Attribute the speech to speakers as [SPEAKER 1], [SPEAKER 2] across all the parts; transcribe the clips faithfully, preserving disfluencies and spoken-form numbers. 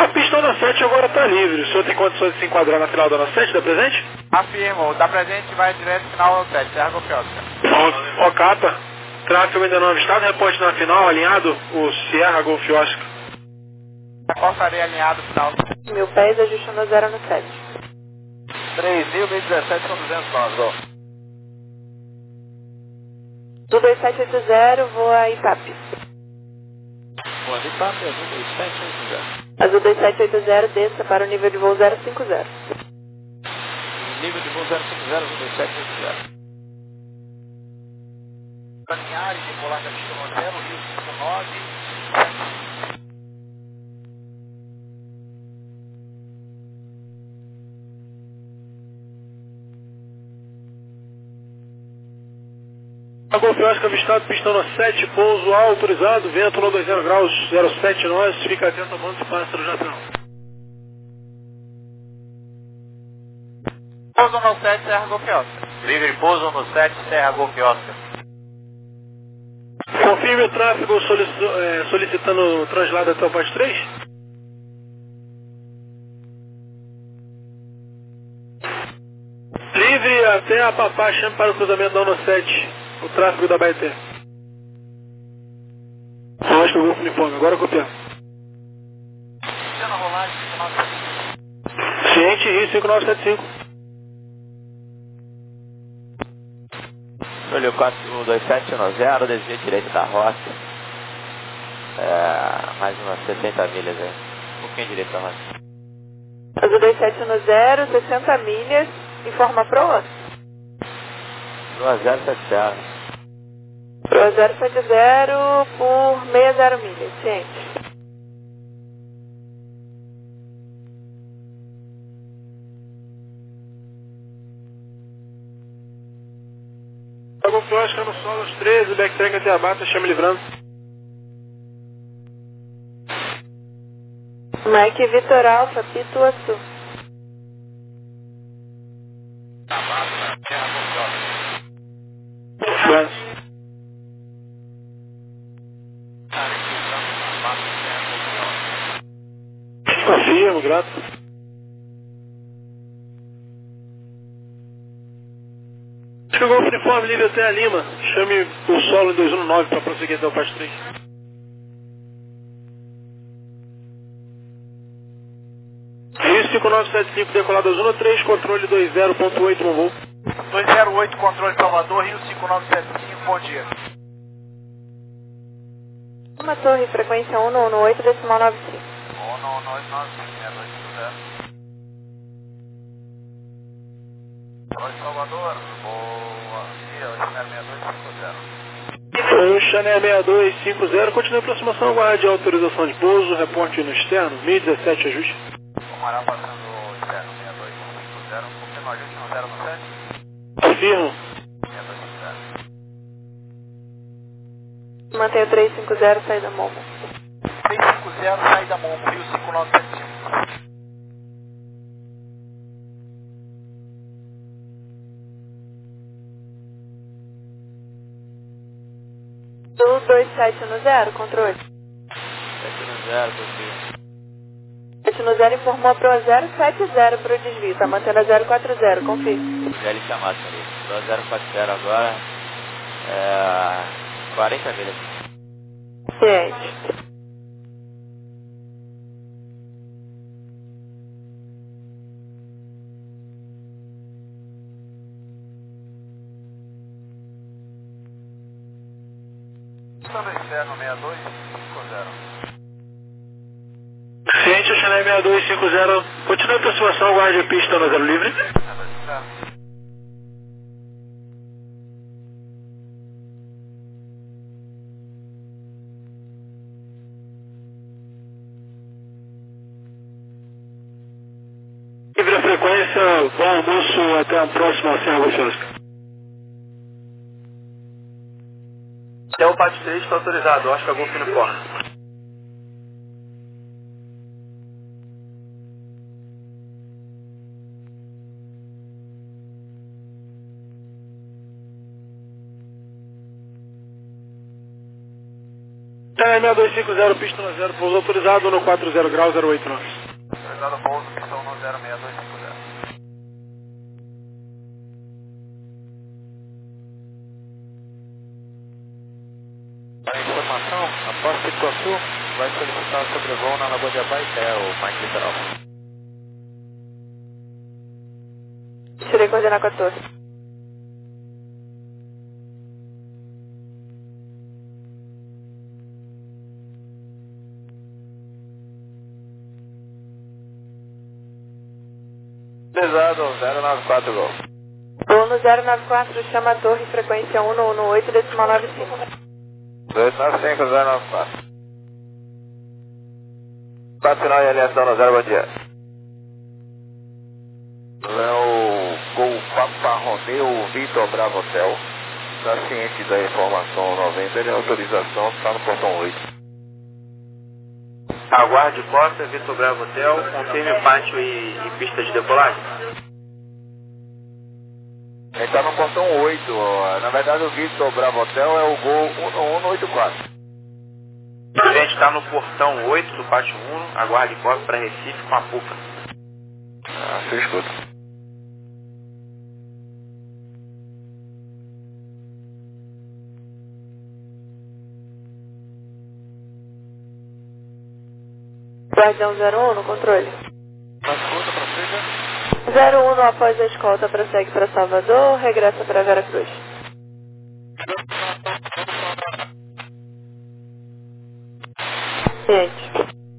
[SPEAKER 1] A pista Ana sete agora está livre. O senhor tem condições de se enquadrar na final da Ana sete, da presente?
[SPEAKER 2] Afirmo, da presente vai direto final ao sete, Serra Golf Oscar.
[SPEAKER 1] Ó, ó capa. Tráfego ainda não avistado, reporte na final, alinhado, o Sierra Golf Oscar.
[SPEAKER 2] Qual estaria alinhado final?
[SPEAKER 3] Mil pés, ajustando a zero no sete.
[SPEAKER 2] três mil, mil e dezessete com duzentos nós, ó.
[SPEAKER 3] Do dois sete oito zero, vou a Itape.
[SPEAKER 2] Boa, Itape, azul dois sete oito zero.
[SPEAKER 3] Azul dois sete oito zero, desça para o nível de voo zero cinco zero.
[SPEAKER 2] Nível de voo zero cinco zero, azul dois sete oito zero. Linhares, decolar da pista zero, Rio cinco nove.
[SPEAKER 1] A Golf Oscar avistado, pista Ana sete, pouso autorizado, vento no vinte graus, zero sete nós, fica atento ao bando de pássaro Japão.
[SPEAKER 2] Pouso no sete, Serra Golf Oscar. Livre pouso no sete, Serra Golf Oscar.
[SPEAKER 1] Confirme o tráfego solici é, solicitando o translado até o Paz três. Livre até a Papá, chame para o cruzamento da Ana sete, o tráfego da Baeté. Oscar Golf Uniforme, agora copiar. Ciente Rio cinco nove sete cinco.
[SPEAKER 2] Olho quatro dois sete um zero, desvio direito da rota. É, mais umas sessenta milhas aí. Um pouquinho direito da rota.
[SPEAKER 3] Azul dois sete um zero, sessenta milhas, informa Proa.
[SPEAKER 2] Proa zero sete zero.
[SPEAKER 3] Proa zero sete zero por sessenta milhas, ciente.
[SPEAKER 1] Golf Oscar no solo aos treze, backtrack até a bata, chame livrando.
[SPEAKER 3] Mike Vitor Alfa, Pituaçu.
[SPEAKER 1] Mas... Confirmo, grato. Chegou o uniforme livre até a Lima. Chame o solo em dois um nove para prosseguir até o Paz três. Rio cinco nove sete cinco, decolado azul três, controle dois zero ponto oito, bom voo.
[SPEAKER 2] dois zero oito, controle Salvador, Rio cinco nove sete cinco, bom dia.
[SPEAKER 3] Uma torre, frequência um um oito, decimal nove cinco.
[SPEAKER 2] um um oito nove cinco, é dois cinco zero. Controle Salvador, boa dia, Chanel seis dois cinco zero.
[SPEAKER 1] Foi o Chanel seis dois cinco zero, continua a aproximação, aguarde a autorização de pouso, reporte no externo, mil e dezessete ajuste.
[SPEAKER 2] Comará passando o externo seis dois cinco zero, confirma ajuste no zero no sete.
[SPEAKER 1] Confirmo.
[SPEAKER 2] seis dois cinco zero.
[SPEAKER 3] Mantenha o três cinco zero, saída Momo.
[SPEAKER 2] três cinco zero, saída Momo, Rio cinco nove sete cinco.
[SPEAKER 3] Do dois sete um zero, controle.
[SPEAKER 2] sete um zero, confirma.
[SPEAKER 3] sete um zero informou para o zero sete zero para o desvio, está mantendo a zero quatro zero, confirme.
[SPEAKER 2] Já lhe chamado ali. Do zero quatro zero agora, é, quarenta milhas.
[SPEAKER 3] Ciente.
[SPEAKER 2] Estando externo seis dois cinco zero.
[SPEAKER 1] Ciente, o Chanel seis dois cinco zero, continua a aproximação, aguarde a pista no zero livre. Livre a frequência, bom almoço, até a próxima, Serra Golf Oscar. Até o Paz três está autorizado, Oscar Golf Uniforme. seis dois cinco zero, pista no zero, pouso autorizado no quatro zero grau, zero oito nove.
[SPEAKER 2] Autorizado o pouso, pistão no zero seis dois cinco zero.
[SPEAKER 4] A informação, após Pituaçu, vai solicitar sobrevoo na Lagoa de Abaeté, o Mike Literal.
[SPEAKER 3] Tirei coordenar quatorze.
[SPEAKER 4] Pesado, zero nove quatro, gol.
[SPEAKER 3] Uno zero nove quatro, chama a torre, frequência um um oito, decimal nove cinco.
[SPEAKER 4] dois nove cinco zero nove quatro. quatro final e aliação no zero, bom dia. Léo Gol Papa Romeu Vitor Bravo Hotel. Está ciente da informação noventa, ele é autorização, está no portão oito.
[SPEAKER 2] Aguarde costa, Vitor Bravo Hotel, confirme pátio e, e pista de decolagem.
[SPEAKER 4] Ele está no portão oito, ó. Na verdade o Vitor Bravo Hotel é o Gol um um oito quatro.
[SPEAKER 2] A gente está no portão oito do pátio um, aguarde costa para Recife com a Puca.
[SPEAKER 4] Ah, você escuta.
[SPEAKER 3] Guardião zero um no controle.
[SPEAKER 4] Na escuta, prossiga.
[SPEAKER 3] zero um após a escolta, prossegue para Salvador, regressa para Veracruz. Ciente.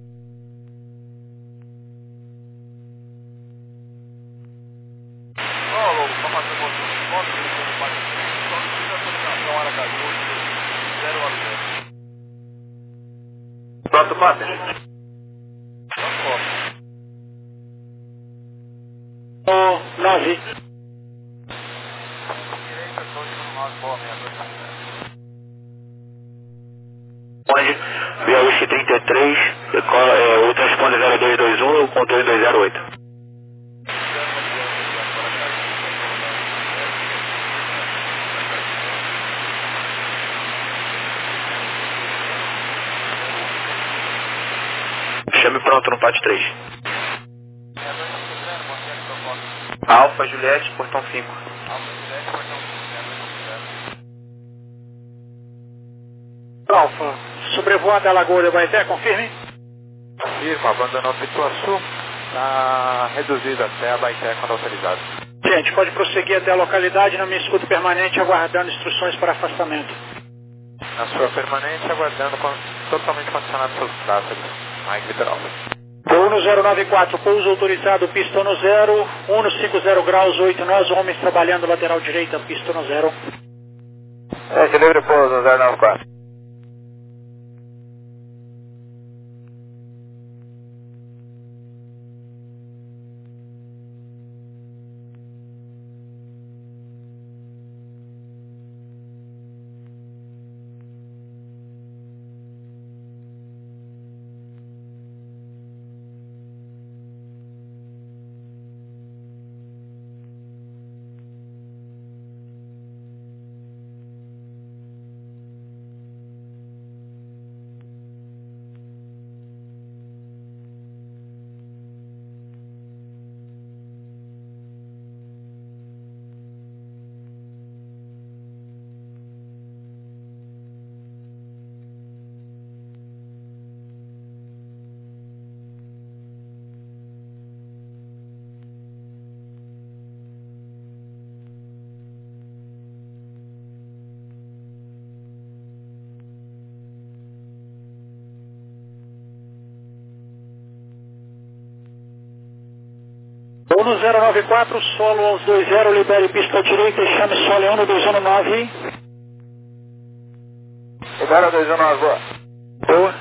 [SPEAKER 4] Ó, Lobo, vamos fazer um outro ponto, ele tem um pátio só precisa autorização Aracaju zero zero.
[SPEAKER 2] Pronto, Costa.
[SPEAKER 1] Oh, nove.
[SPEAKER 2] Onde? Via U X trinta e três, é, o transponder zero dois dois um, o controle dois zero oito. Chame pronto no pátio três. Alfa Juliette, portão cinco.
[SPEAKER 1] Alfa, sobrevoando a Lagoa de Abaeté, confirme.
[SPEAKER 4] Confirma, abandonou Pituaçu, está reduzido até Abaeté quando autorizado.
[SPEAKER 1] Gente, pode prosseguir até a localidade na minha escuta permanente, aguardando instruções para afastamento.
[SPEAKER 4] Na sua permanente, aguardando com, totalmente condicionado seus tráfegos. Mike Literal.
[SPEAKER 1] Uno zero nove quatro, pouso autorizado, pista no zero, Uno cinco zero graus, oito nós, homens trabalhando lateral direita, pista no zero.
[SPEAKER 4] É, de livre pouso, zero nove quatro.
[SPEAKER 1] Uno zero nove quatro, solo aos dois zero, libere pista direita e chame solo Uno dois um nove.
[SPEAKER 4] Libera dois um nove, boa.
[SPEAKER 1] Boa.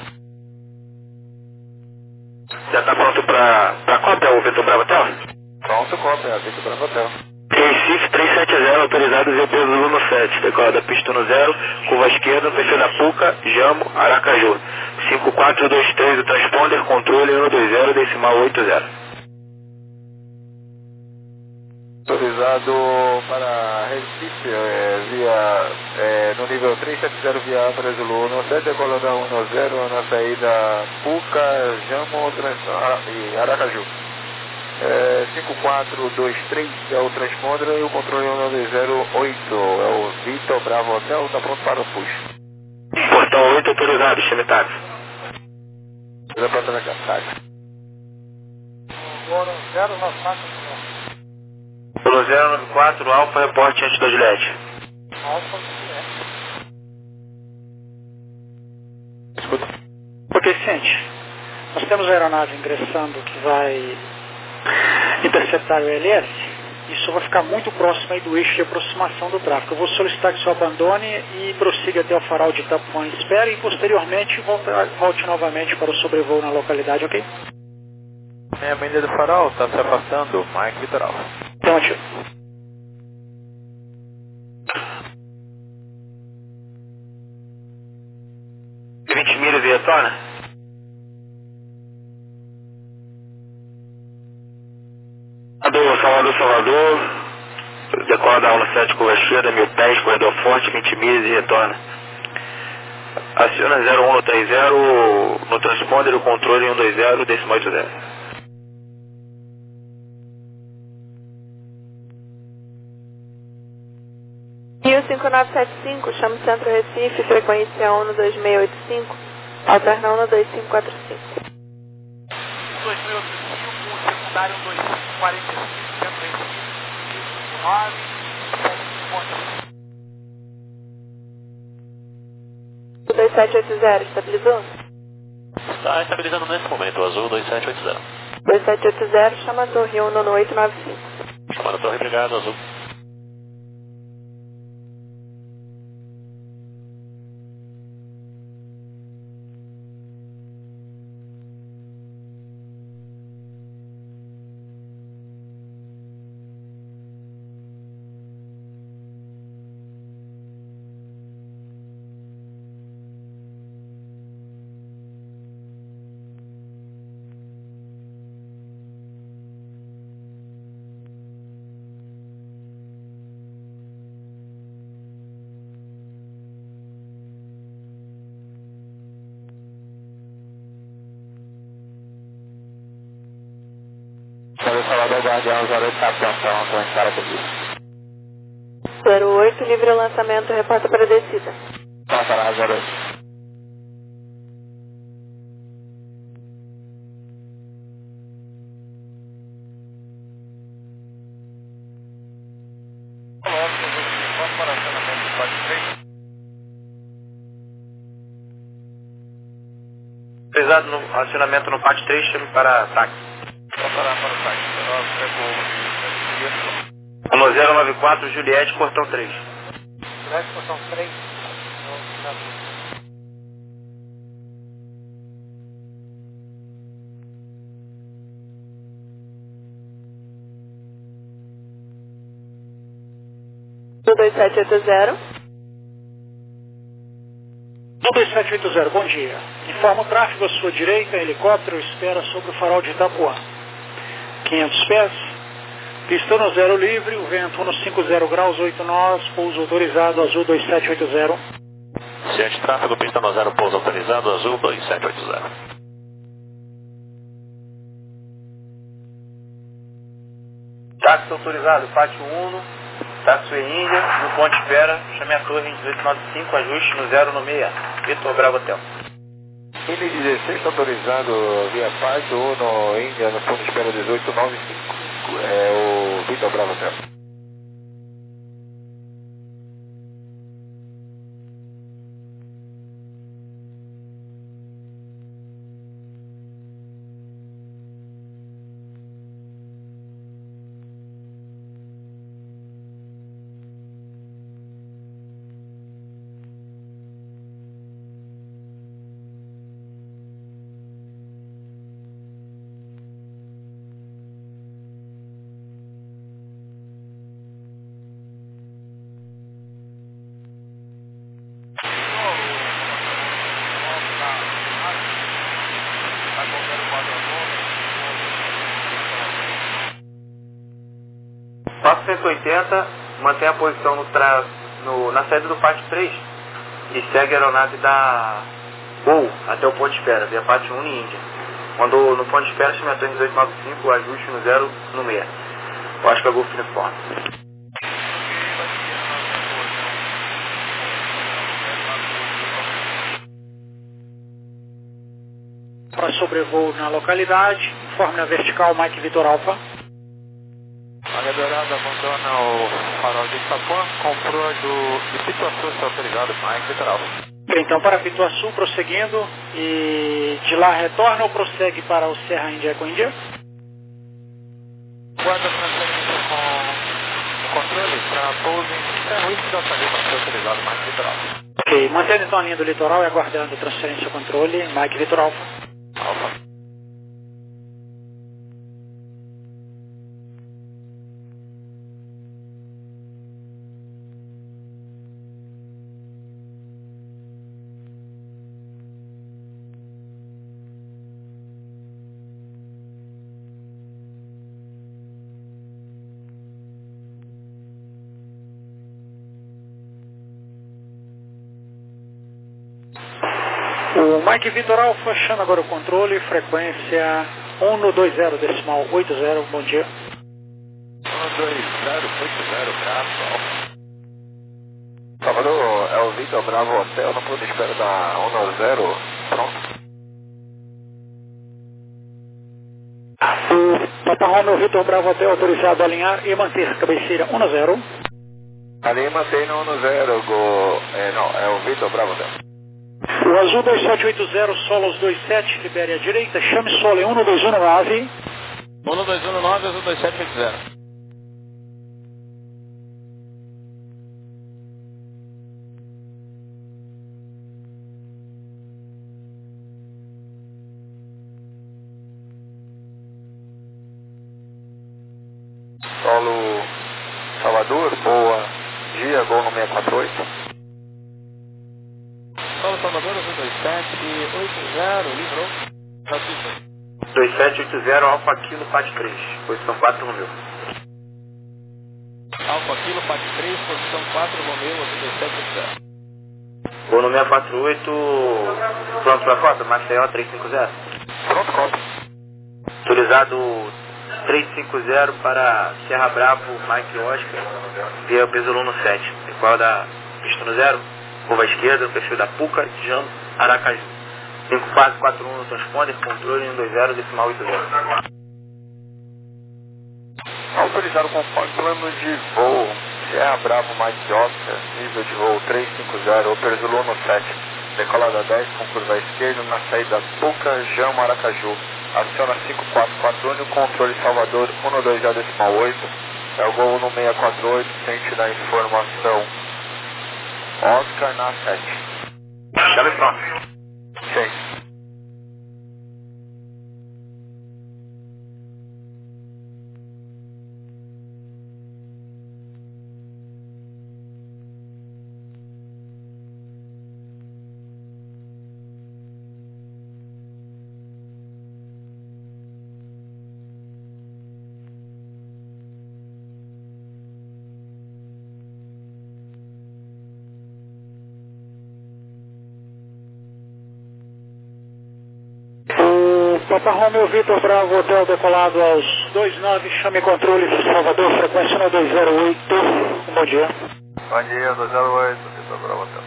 [SPEAKER 2] Já está pronto para a cópia, o Vitor Bravo Hotel?
[SPEAKER 4] Pronto, cópia, Vitor Bravo Hotel.
[SPEAKER 2] Recife trezentos e setenta, autorizado Z P Zulu sete, decolada pista no zero, curva esquerda, no perfil da Puca, Jambo, Aracaju. cinco quatro dois três, o transponder, controle um dois zero, decimal oito zero.
[SPEAKER 4] Autorizado para Recife, é, via, é, no nível trezentos e setenta via Brasil cento sete, decolando a dez na saída Puca, Jamo trans, e Aracaju. É, cinco quatro dois três é o transponder e o controle um dois zero oito é o Vitor Bravo Hotel, está pronto para o push.
[SPEAKER 2] Portão oito autorizado, chame táxi.
[SPEAKER 4] Já pronto na casa.
[SPEAKER 1] Agora zero nove quatro.
[SPEAKER 2] Pelo zero nove quatro, Alfa, reporte antes do Gillette.
[SPEAKER 1] Alfa,
[SPEAKER 5] Escuta. Ok, Vicente. Nós temos a aeronave ingressando que vai interceptar o L S. Isso vai ficar muito próximo aí do eixo de aproximação do tráfego. Eu vou solicitar que o senhor abandone e prossiga até o farol de Itapuã e espere, e posteriormente volte, volte novamente para o sobrevoo na localidade, ok?
[SPEAKER 4] É, a medida do farol está se afastando, Mike Litoral.
[SPEAKER 5] Então, ativo.
[SPEAKER 2] vinte milhas e retorna? Salvador, Salvador, Salvador. Decola da aula sete, curva esquerda, mil pés, corredor forte, vinte milhas e retorna. Aciona zero um três zero no transponder, o controle um dois zero, décimo oito zero.
[SPEAKER 3] Rio cinco nove sete cinco, chama o Centro Recife, frequência um dois seis oito cinco, alterna um dois cinco quatro cinco.
[SPEAKER 1] um dois seis oito cinco, secundário um dois cinco quatro cinco, Centro Recife, nove sete
[SPEAKER 3] dois sete oito zero, estabilizou?
[SPEAKER 6] Está estabilizando nesse momento, o azul dois sete oito zero.
[SPEAKER 3] dois sete oito zero, chama a torre um nove oito nove cinco.
[SPEAKER 6] Chamada a torre, obrigado, azul.
[SPEAKER 4] Salvador, Guardião, zero oito, capitão, estou em cara comigo.
[SPEAKER 3] zero oito, livre lançamento, reporta para descida.
[SPEAKER 4] Passa lá, zero oito.
[SPEAKER 1] vamos para o acionamento do quatro três.
[SPEAKER 2] Pesado no acionamento no pátio três, chame para táxi.
[SPEAKER 1] Vamos para, para o site.
[SPEAKER 2] No zero nove quatro, Juliette, portão três.
[SPEAKER 1] Juliette, portão três.
[SPEAKER 3] dois sete oito zero.
[SPEAKER 5] dois sete oito zero, bom dia. Informa o tráfego à sua direita, helicóptero espera sobre o farol de Itapuã. quinhentos pés, pista no zero livre, o vento um cinquenta graus, oito nós, pouso autorizado, azul dois sete oito zero.
[SPEAKER 6] Ciente tráfego, pista no zero, pouso autorizado, azul dois sete oito zero.
[SPEAKER 2] Táxi autorizado, pátio um, táxi Índia, no ponto de espera, chame a torre em dezoito noventa e cinco, ajuste no zero no seis, Vitor Bravo Hotel.
[SPEAKER 4] N dezesseis autorizado via Pátio ou no Índia, no ponto de espera dezoito noventa e cinco. É o Vitor Bravo Hotel. cento e oitenta, mantém a posição no tra... no... na saída do pátio três e segue a aeronave da Gol até o ponto de espera, via pátio um em Índia. Mandou no ponto de espera, chama a torre dezoito noventa e cinco, ajuste no zero no meia. Eu acho que é Golf Uniforme.
[SPEAKER 5] Para sobrevoo na localidade, informe na vertical Mike Vitor Alpha.
[SPEAKER 4] Águia Dourada abandona o farol de Itapuã, comprou do de Pituaçu, está autorizado, Mike Vitor Alpha.
[SPEAKER 5] Então para Pituaçu, prosseguindo, e de lá retorna ou prossegue para o Serra Índia Eco Índia?
[SPEAKER 4] Guarda transferência com o controle para pouso em Serra Índia da Salima, está autorizado, Mike Vitor Alpha.
[SPEAKER 5] Ok, mantendo então a linha do litoral e aguardando transferência controle, Mike Vitor Alpha.
[SPEAKER 4] Alpha.
[SPEAKER 5] O Mike Vitor Alpha, achando agora o controle, frequência um dois zero decimal oito zero, bom dia.
[SPEAKER 4] um dois zero oito zero, Bravo Alpha. Salvador, é o Vitor Bravo Hotel, no ponto de espera da um zero, pronto.
[SPEAKER 5] O Papa Romeo Vitor Bravo Hotel autorizado a alinhar e manter cabeceira um zero.
[SPEAKER 4] Ali mantém no um zero, go... é, não, é o Vitor Bravo Hotel.
[SPEAKER 5] O Azul dois sete oito zero, Solos dois sete, libere à direita, chame solo em um dois um nove.
[SPEAKER 6] um dois um nove, Azul dois sete oito zero.
[SPEAKER 4] Solo Salvador, boa dia, gol no seis quatro oito.
[SPEAKER 6] Solo Salvador, Azul dois sete oito zero, livrou.
[SPEAKER 4] dois sete oito zero, Alfa Kilo, Pátio três, posição quatro no meu.
[SPEAKER 6] Alfa Kilo, Pátio três, posição quatro, Romeu, Azul dois sete oito zero.
[SPEAKER 4] Gol no seis quatro oito, pronto para a cota, Maceió três cinco zero. Pronto, cota. Autorizado três cinco zero para Serra Bravo, Mike Oscar, via peso Luno sete. Qual da pista no zero? Curva esquerda, no perfil da Puca, Jam, Aracaju. cinco quatro quatro um no transponder, controle um dois zero, decimal oito zero. Autorizado com plano de voo, Serra Bravo, Mike Oscar, nível de voo três cinco zero, Opers Luno sete. Decolada dez com curva esquerda, na saída Puca, Jam, Aracaju. Aciona cinco quatro quatro um, controle Salvador um dois zero, decimal oito. É o gol no seis quatro oito, sente da informação. Oscar na sete. Chave pronto. Sim.
[SPEAKER 5] Papa Romeo Vitor Bravo Hotel decolado aos dois nove, chame controle de Salvador, frequência um dois zero oito, bom dia.
[SPEAKER 4] Bom dia, dois zero oito, Vitor Bravo Hotel.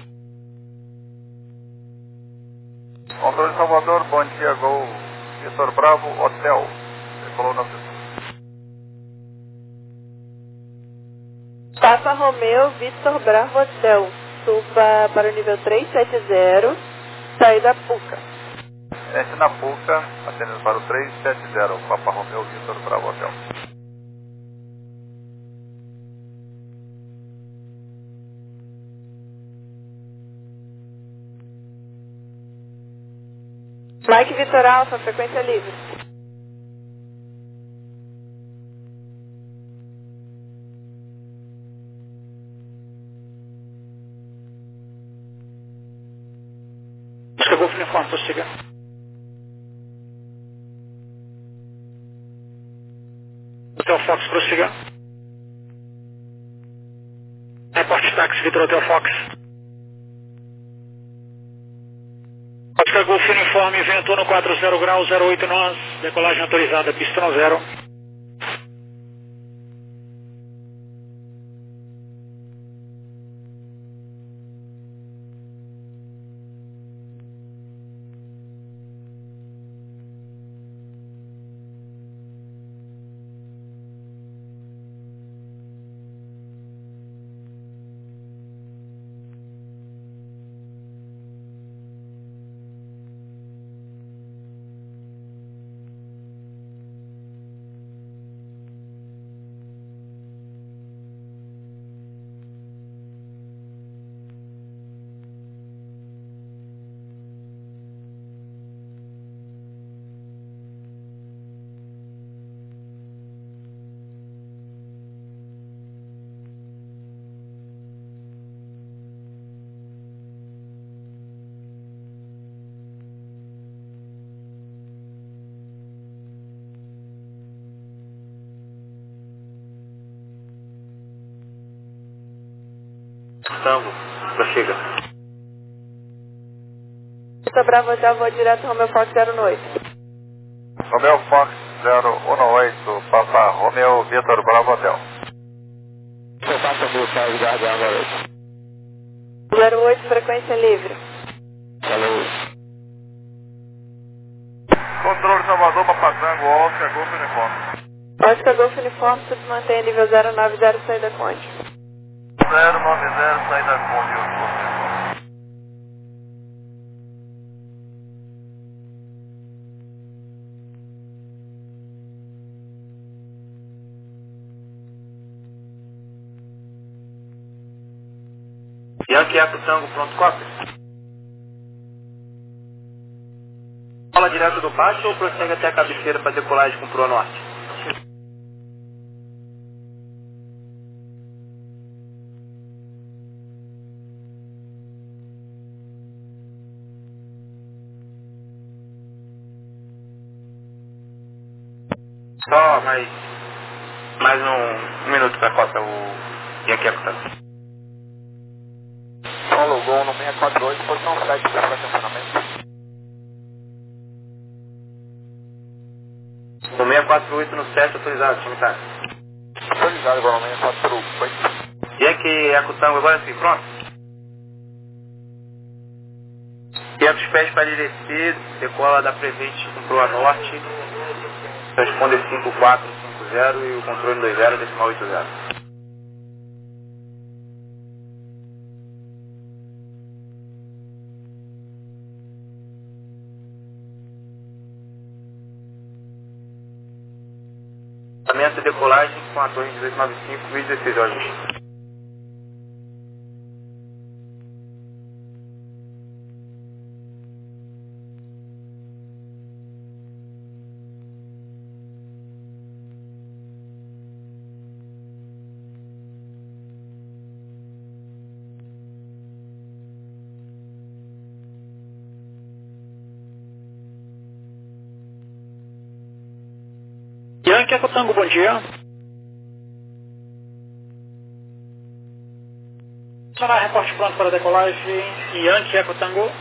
[SPEAKER 4] Controle Salvador, bom dia, gol, Vitor Bravo Hotel, decolou na
[SPEAKER 3] Papa Romeo Vitor Bravo Hotel, suba para o nível três sete zero, saída Puca.
[SPEAKER 4] Entre na Puca, atendendo para o três sete zero, Papa Romeo Vitor Bravo Hotel.
[SPEAKER 3] Mike Vitor Alpha, frequência livre.
[SPEAKER 5] Chegou o uniforme, prossiga. Hotel Fox, prossiga. táxi Vitor Hotel Fox. Oscar Golf Uniforme, vento no quatro zero graus, zero oito nós, decolagem autorizada, pista no zero.
[SPEAKER 2] Tango, prossiga.
[SPEAKER 3] Vitor Bravo Hotel, vou direto Romeo Fox zero oito.
[SPEAKER 4] Romeo Fox zero um oito, Papa Romeo Vitor Bravo Hotel.
[SPEAKER 3] zero oito, frequência livre.
[SPEAKER 4] Valeu. Controle Salvador, Papa Tango, Oscar Golf Uniforme.
[SPEAKER 3] Oscar Golf Uniforme, tudo mantém nível zero nove zero, saída Conde.
[SPEAKER 4] zero nove zero, saída Conde.
[SPEAKER 2] Yankee Eco Tango, pronto, cópia. Fala direto do baixo ou prossegue até a cabeceira para decolagem com proa norte? Só mais, mais um, um minuto para a cota, o Yankee Eco Tango.
[SPEAKER 4] Paulo Gol no seis quatro oito, posição sete, para estacionamento.
[SPEAKER 2] No seis quatro oito no sete, autorizado, time tá.
[SPEAKER 4] Autorizado, igual no seis quatro oito.
[SPEAKER 2] Yankee Eco Tango, agora sim, pronto. Quietos os pés para direcer, decola da Prevente com proa norte. Responde cinco quatro cinco zero e o controle dois zero, decimal oito zero. Lançamento e decolagem com a torre dezoito noventa e cinco e dezesseis horas.
[SPEAKER 5] Yankee Eco Tango, bom dia. Sonar reporte pronto para decolagem. Yankee Eco Tango.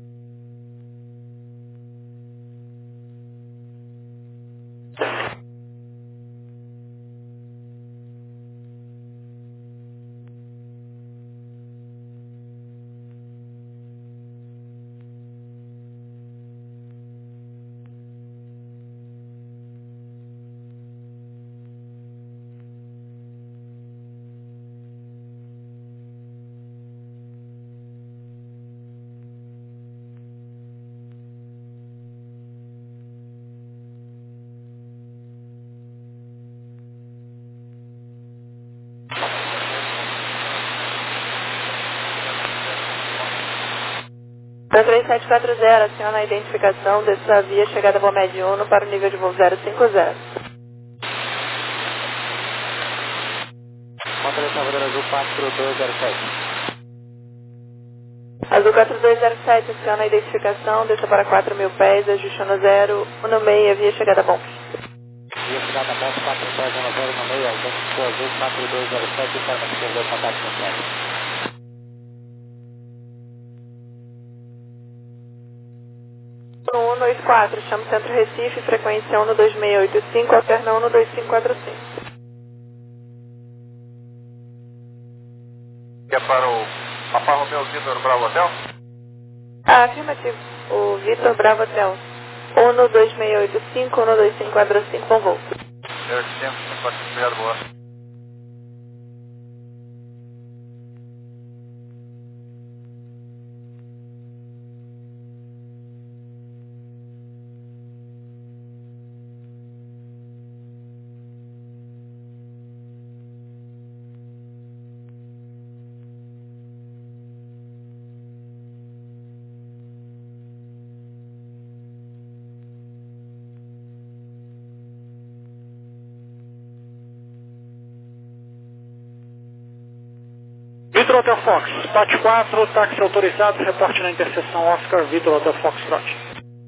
[SPEAKER 3] três sete quatro zero, aciona a identificação dessa via chegada Bomed Uno para o nível de voo zero cinco zero.
[SPEAKER 4] Controle Salvador Azul quatro dois zero sete.
[SPEAKER 3] Azul quatro dois zero sete, aciona a identificação, desça para quatro mil pés, ajuste no zero um seis, via chegada bom.
[SPEAKER 4] Via chegada bom, quatro zero zero no meio, Azul quatro dois zero sete, para perder o contato com o
[SPEAKER 3] quatro, chamo Centro Recife, frequência um no dois seis oito cinco, alterna um no dois cinco quatro cinco.
[SPEAKER 4] É para o Papa Romeu Vitor Bravo Hotel?
[SPEAKER 3] Ah, afirmativo. O Vitor Bravo Hotel. um no dois seis oito cinco, um no dois cinco quatro cinco, bom voo.
[SPEAKER 4] Eu sempre obrigado, boa.
[SPEAKER 5] Vitor Hotel Fox, Pat quatro, táxi autorizado, reporte na interseção Oscar, Vitor Hotel Fox, trote.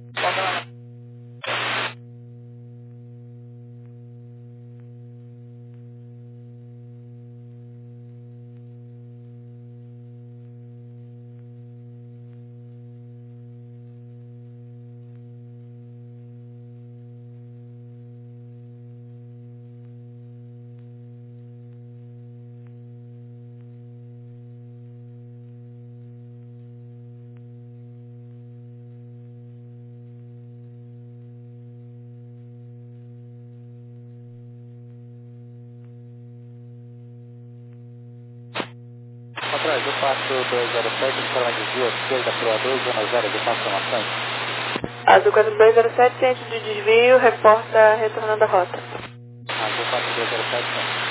[SPEAKER 7] Atrás, eu passo dois zero sete, informa desvio, esquerda para o dois, zona zero, de informações.
[SPEAKER 3] Azul quatro dois zero sete, centro de desvio, reporta retornando a rota.
[SPEAKER 7] Azul quatro dois zero sete, centro.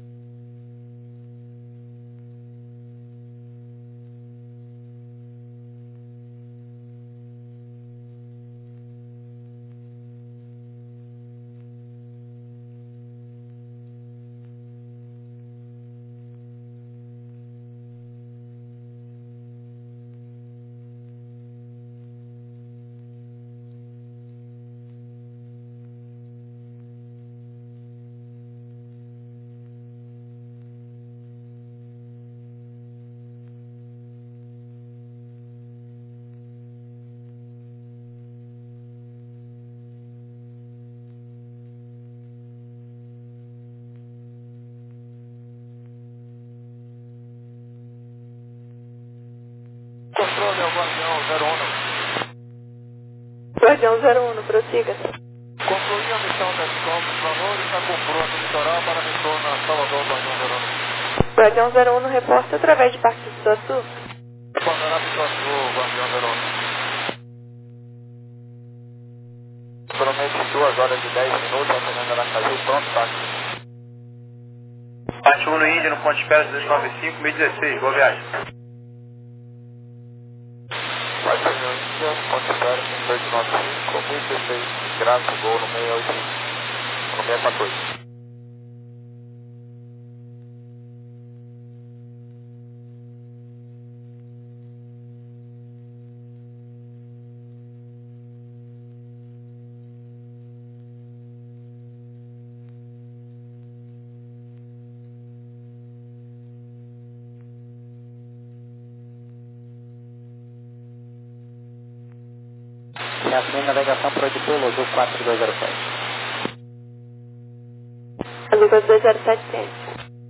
[SPEAKER 4] Controle ao Guardião zero um.
[SPEAKER 3] Guardião zero um, prossiga.
[SPEAKER 4] Concluí a missão da Escom, por favor, está com pronto litoral para retorno a Salvador, Guardião zero um.
[SPEAKER 3] Guardião zero um reporta através de Parque do Sul.
[SPEAKER 4] Retornará para o Sul, Guardião zero um. Promete duas horas e dez minutos, atendendo Aracaju, pronto, táxi.
[SPEAKER 2] Parte um no Índia, no ponto de espera duzentos e noventa e cinco, mil e dezesseis, boa viagem.
[SPEAKER 4] Parte um no Índia, ponto de espera duzentos e noventa e cinco, mil e dezesseis, gráfico, gol no seis oito cinco, no seis quatorze.
[SPEAKER 7] Reassumindo navegação por Edipolo, Azul quatro dois zero sete.
[SPEAKER 3] Azul quatro dois zero sete, centro.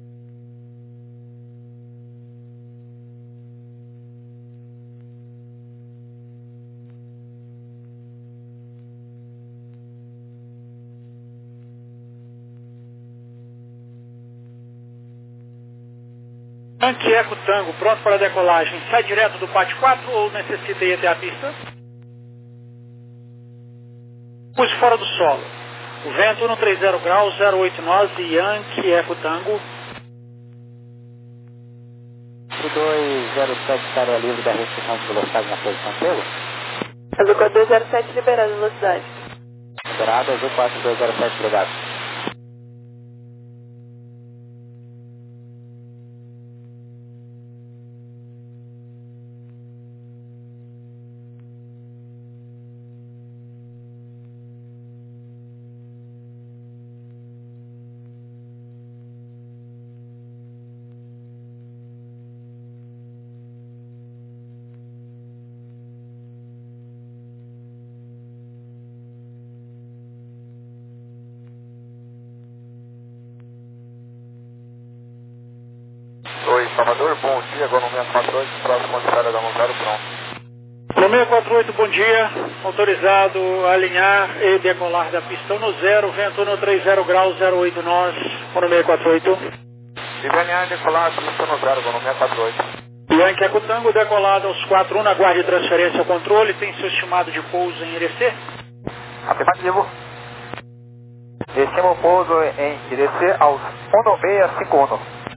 [SPEAKER 5] Yankee Eco Tango, pronto para decolagem. Sai direto do Pat quatro ou necessita ir até a pista? Puse fora do solo. O vento no trinta graus, zero oito nós e Yankee Eco Tango.
[SPEAKER 7] O dois zero sete estaria livre da restrição de velocidade na posição pelo?
[SPEAKER 3] Azul quatro dois zero sete, liberado a velocidade.
[SPEAKER 7] Liberado, Azul quatro dois zero sete, obrigado.
[SPEAKER 4] Salvador, bom dia, agora no seis quatro oito, próximo de Cara da Monteiro, pronto.
[SPEAKER 5] No seis quatro oito, bom dia, autorizado a alinhar e decolar da pista no zero, vento no trinta graus, zero oito nós, no seis quatro oito.
[SPEAKER 4] E alinhar e decolar, pista no zero, agora no seis quatro oito.
[SPEAKER 5] Yankee Eco Tango, decolado aos quatro um na guarda de transferência ao controle, tem seu estimado de pouso em Irecê?
[SPEAKER 4] Afirmativo. Estimo o pouso em Irecê aos um seis cinco um.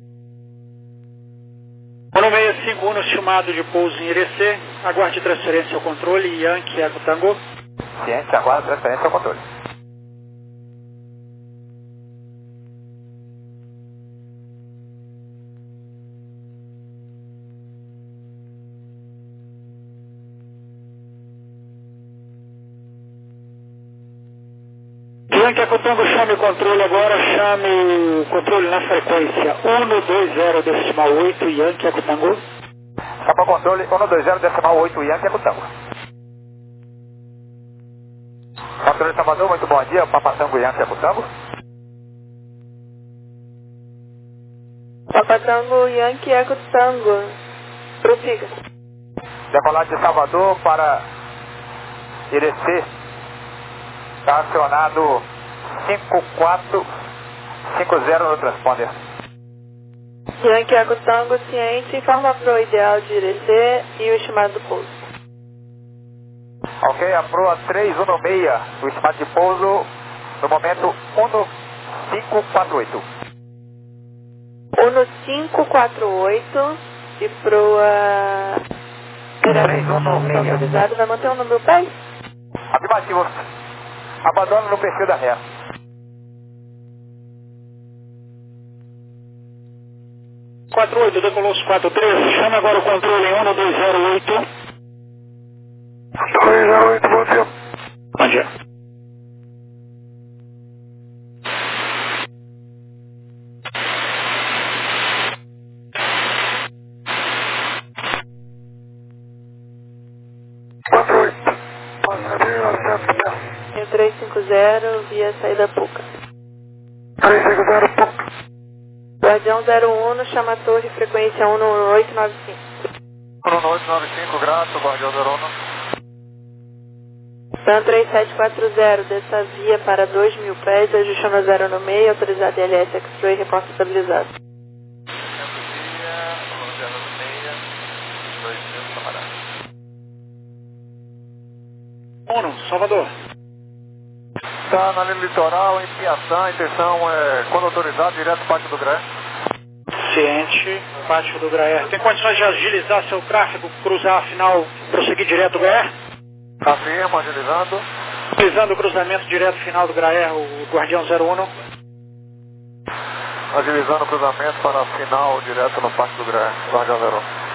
[SPEAKER 5] um seis cinco um, estimado de pouso em Irecê, aguarde transferência ao controle, Yankee Eco Tango.
[SPEAKER 4] Ciente, aguarde transferência ao controle.
[SPEAKER 5] Yankee Eco Tango, chame o controle agora, chame o controle na frequência um dois zero decimal oito, Yankee Eco Tango.
[SPEAKER 4] Chama o controle um dois zero decimal oito, Yankee Eco Tango. Controle Salvador, muito bom dia, Papa Tango, Yankee Eco Tango.
[SPEAKER 3] Papa Tango, Yankee Eco Tango. Prossiga.
[SPEAKER 4] Decolagem de Salvador para Irecê. Está acionado cinco quatro cinco zero no transponder.
[SPEAKER 3] Yankee Eco Tango, ciente, informa para o ideal de Irecê e o estimado do pouso.
[SPEAKER 4] Ok, a proa três um seis, o estimado de pouso no momento um cinco quatro oito.
[SPEAKER 3] um cinco quatro oito e proa...
[SPEAKER 4] três um seis.
[SPEAKER 3] Autorizado, vai manter o número pé?
[SPEAKER 4] Afirmativo. Abandono no perfil da ré.
[SPEAKER 5] quatro oito, decolou os quatro três, chama agora o controle em um dois zero oito.
[SPEAKER 4] dois zero oito, bom dia.
[SPEAKER 5] Bom dia.
[SPEAKER 4] quatro oito. Passarinho, acerto.
[SPEAKER 3] Em trezentos e cinquenta, via saída Puca.
[SPEAKER 4] trezentos e cinquenta, Puca.
[SPEAKER 3] Guardião zero um, chama a torre, frequência um oito nove cinco.
[SPEAKER 4] um oito nove cinco, graças, Guardião zero um.
[SPEAKER 3] Pan três sete quatro zero, dessa via para dois mil pés, ajustando a zero no meio, autorizado L S X-Ray, reporte estabilizado.
[SPEAKER 5] Uno, Salvador.
[SPEAKER 4] Está na linha litoral, em Piatã, intenção é, quando autorizado, direto do Pátio do Gré.
[SPEAKER 5] Ciente, pátio do Graer. Tem condições de agilizar seu tráfego, cruzar afinal, prosseguir direto do Graer?
[SPEAKER 4] Afirma, agilizando.
[SPEAKER 5] Utilizando o cruzamento direto final do Graer, o Guardião zero um.
[SPEAKER 4] Agilizando o cruzamento para a final, direto no Pátio do Gré, Guardião zero um.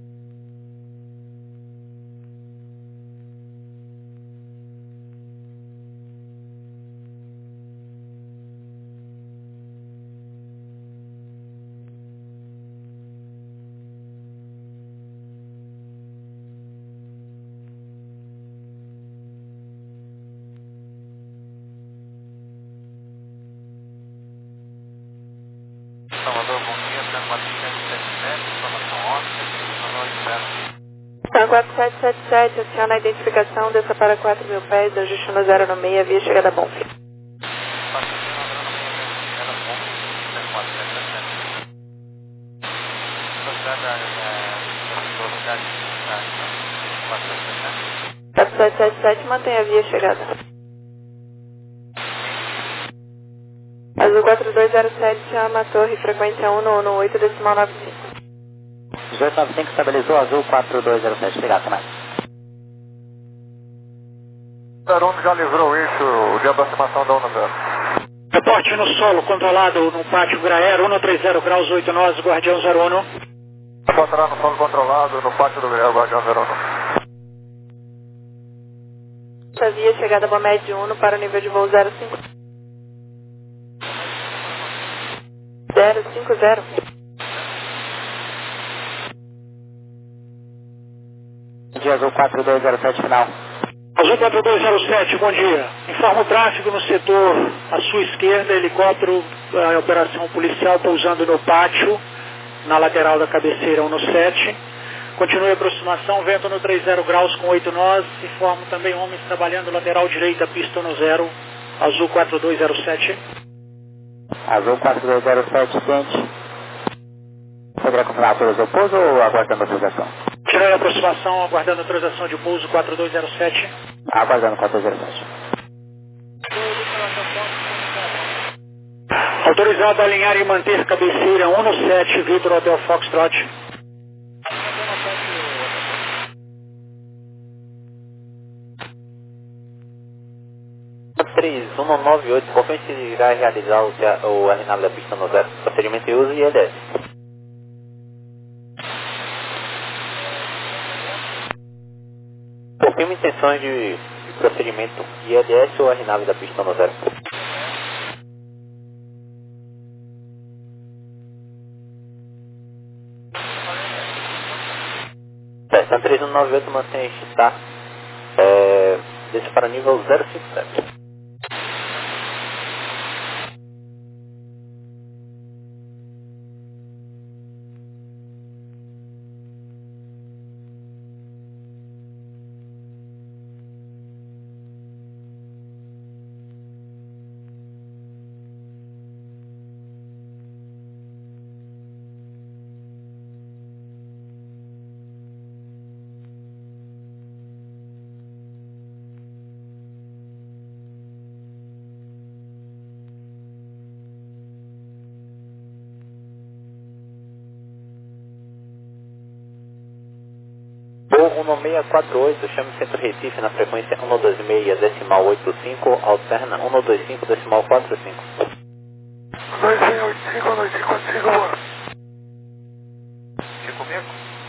[SPEAKER 4] Salvador, bom dia, cento e quatrocentos e setenta e sete, informação ótica, Salvador inverno.
[SPEAKER 3] Pan quatro sete sete sete, aciona a identificação, desça para quatro mil pés, ajustando a zero no meio, via chegada a Bonfim. quatro sete sete sete, mantém a via chegada. Azul quatro dois zero sete, chama a torre, frequência um um oito decimal nove cinco.
[SPEAKER 7] dezoito nove cinco, estabilizou, Azul quatro dois zero sete, obrigado, até mais.
[SPEAKER 4] zero um já livrou o eixo de aproximação da um zero.
[SPEAKER 5] Reporte no solo, controlado no pátio Graer, um trinta graus, oito nós, Guardião zero um.
[SPEAKER 4] Encontrar no solo controlado no Pátio do Gré, Guardião zero um.
[SPEAKER 3] Essa via chegada a Bomed um para o nível de voo zero cinco. zero cinco zero.
[SPEAKER 7] Dia Azul quatro dois zero sete, final.
[SPEAKER 5] Azul quatro dois zero sete, bom dia. Informa o tráfego no setor à sua esquerda, helicóptero, a operação policial pousando no pátio, na lateral da cabeceira um no sete. Continue a aproximação, vento no trinta graus com oito nós. Informo também homens trabalhando lateral direita, pista no zero, azul quatro dois zero sete.
[SPEAKER 7] Azul quatro dois zero sete, ciente. Poderá confirmar a altura do pouso ou aguardando a autorização?
[SPEAKER 5] Tirando a aproximação, aguardando a autorização de pouso quatro dois zero sete.
[SPEAKER 7] Aguardando quatro dois zero sete.
[SPEAKER 5] Autorizado a alinhar e manter cabeceira um no sete, Vitor Hotel Foxtrot.
[SPEAKER 8] três um nove oito, por que irá realizar o, o R nove da pista no zero, procedimento de uso e I L S. Confirma intenções de, de procedimento I L S ou R nove da pista no zero. São três um nove oito, mantém está, é, desce para nível zero cinco sete. um seis quatro oito, chame Centro Recife na frequência um dois seis decimal oito cinco, alterna um dois cinco decimal quatro cinco.
[SPEAKER 2] dois seis oito cinco, dois cinco quatro cinco, boa. Fica comigo?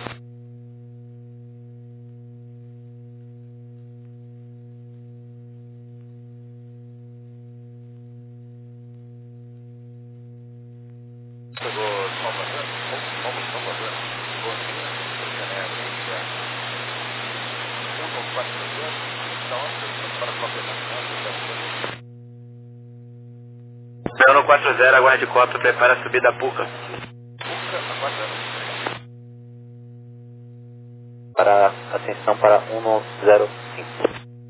[SPEAKER 2] Chegou Salvador? Vamos Salvador. Bom dia, Leono quatro zero, aguarde cota, prepara a subida da Puca.
[SPEAKER 8] Para ascensão para um zero cinco.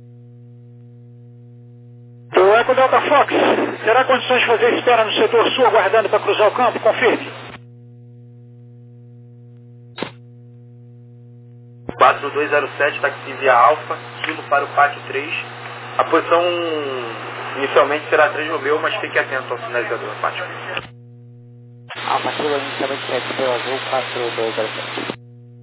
[SPEAKER 5] O Eco Delta Fox, terá condições de fazer espera no setor sul, aguardando para cruzar o campo? Confirme.
[SPEAKER 2] quatro dois zero sete, taxi via Alfa, quilo para o P A C três. A posição inicialmente será três Romeu, mas fique atento ao sinalizador, Pátio.
[SPEAKER 7] Alfa, quilo inicialmente recebeu azul quatro dois zero sete.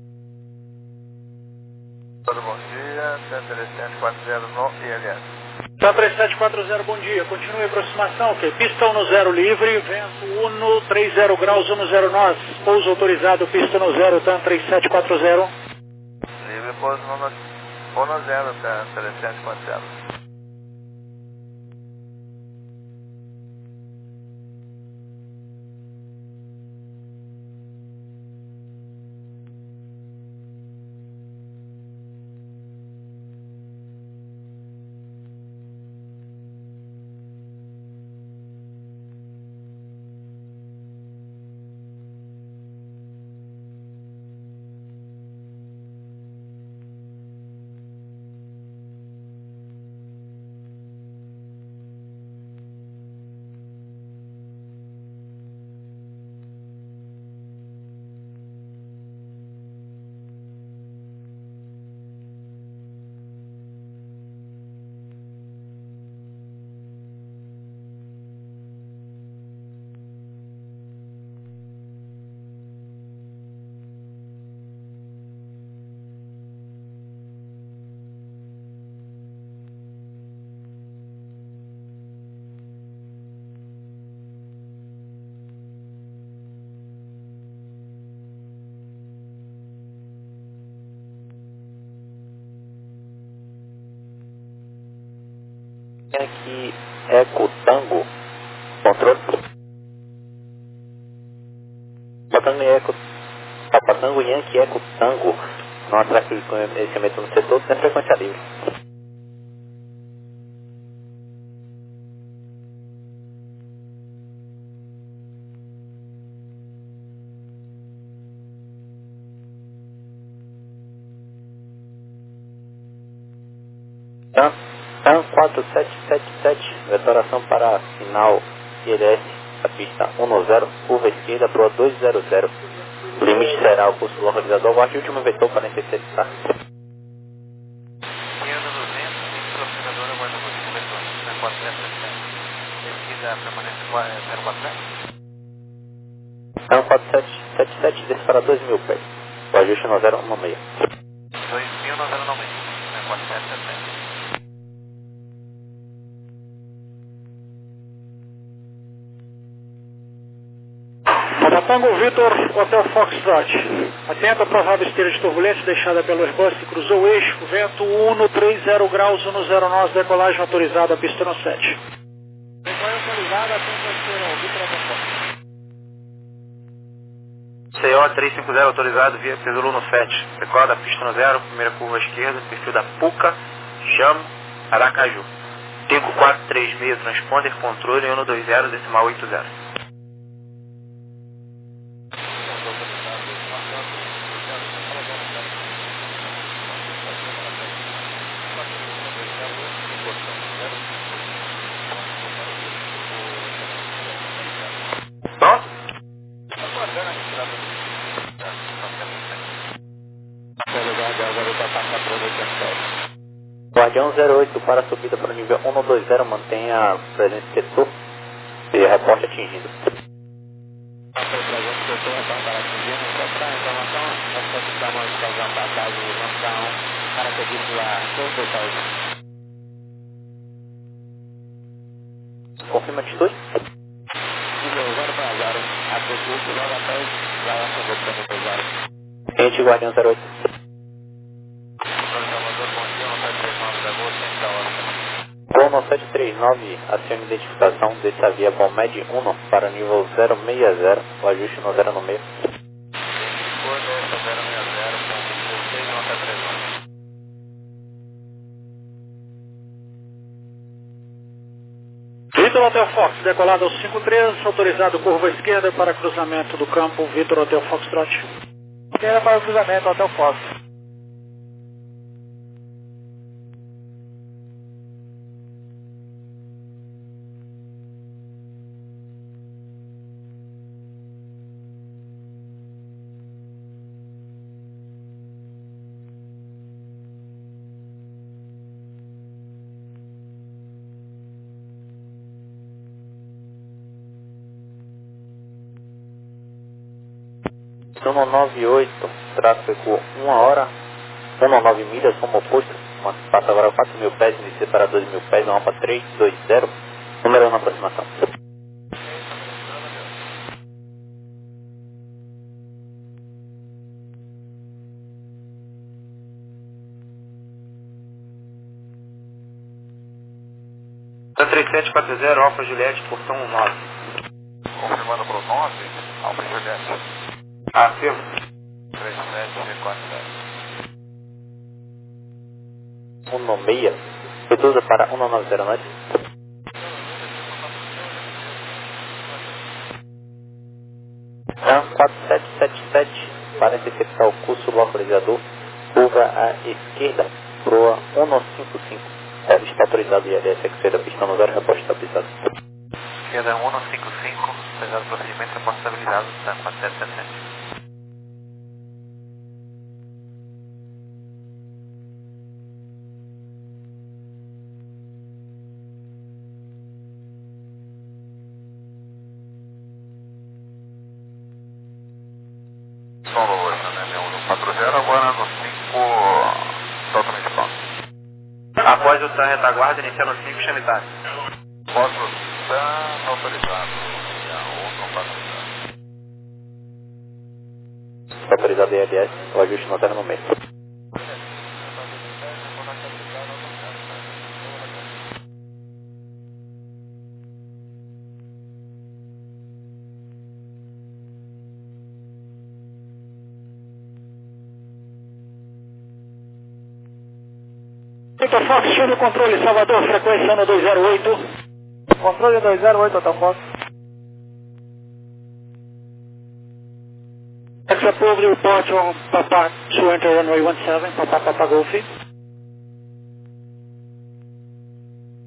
[SPEAKER 2] Todo bom dia, três sete quatro zero no I L S.
[SPEAKER 5] Tá três sete quatro zero, bom dia. Continue a aproximação, ok. Pista um no zero livre, vento um, trinta graus, um zero nós. Pouso autorizado, pista no zero, TAM três sete quatro zero.
[SPEAKER 2] Livre, pouso no zero, TAM três sete quatro zero.
[SPEAKER 8] Aqui Eco Tango, controle. Patango Eco, Patango Yankee Eco Tango, não atraque conhecimento no setor, tem frequência livre. quatro sete sete sete, vetoração para final I L S, a pista um zero, curva esquerda, proa duzentos. O limite será o curso localizador, aguarde o último vetor quarenta e sete, tá?
[SPEAKER 2] Esquerda duzentos, centro acelerador, aguarda o último vetor, quatro sete sete sete. Esquerda permanece zero quatro sete.
[SPEAKER 8] É um quatro sete sete sete, desce para dois mil pés. O ajuste no zero um seis.
[SPEAKER 2] dois mil no zero nove seis, quatro sete sete sete.
[SPEAKER 5] Tango Vitor, Hotel Foxtrot. Atenta a provável esteira de turbulência deixada pelo Airbus que cruzou o eixo, vento um três zero graus, um zero nove, decolagem autorizada, pista no sete.
[SPEAKER 4] Decolagem autorizada, atenta a esteira, Vitor Hotel Fox.
[SPEAKER 2] C O trezentos e cinquenta autorizado via Zulu no sete. Decola pista no zero, primeira curva à esquerda, perfil da Puca, Jamo, Aracaju. cinco quatro três seis, transponder, controle um dois zero, decimal oito zero.
[SPEAKER 8] Guardião zero oito para a subida para o nível um dois zero, mantenha presente setor e reporte atingido. Confirma a atitude? Gente, Guardião zero oito. Voo no sete três nove, acione identificação dessa via Bomed um para o nível zero seis zero, o ajuste no zero no meio.
[SPEAKER 5] Vitor Hotel Fox, decolado aos cinco três, autorizado curva esquerda para cruzamento do campo, Vitor Hotel Foxtrot.
[SPEAKER 4] Esquerda para o cruzamento, Hotel Fox.
[SPEAKER 8] Sono nove oito, tráfego uma hora, nove milhas, rumo oposto, passa agora quatro mil pés, inicia para dois mil pés, rampa três dois zero, número na aproximação.
[SPEAKER 2] três sete quatro zero, Alfa Juliette, portão nove.
[SPEAKER 4] Confirmando para o nove, Alfa Juliette.
[SPEAKER 2] Afirmo.
[SPEAKER 4] três sete quatro zero.
[SPEAKER 8] um seis, reduza para um nove zero nove. quatro sete sete sete, para interceptar o curso localizador, curva à esquerda, proa um cinco cinco. É, está autorizado I L S, exceda a pista no zero, reposto estabilizado.
[SPEAKER 2] Esquerda um cinco cinco, autorizado procedimento, reposto estabilizado, da quatro sete sete sete.
[SPEAKER 4] São Luís, né? No quatro zero, agora no cinco, totalmente pronto.
[SPEAKER 2] Após o T A M retaguarda, inicia no cinco, chame tarde.
[SPEAKER 4] Posso estar autorizado. um quatro zero.
[SPEAKER 8] Está autorizado I L S, o ajuste no zero no meio.
[SPEAKER 5] Vitor Fox, chama o controle, Salvador, frequência ano dois zero oito.
[SPEAKER 4] Controle dois zero oito, Hotel Fox.
[SPEAKER 5] Next approved report on Papa to enter runway one seven, Papa Papa Golf.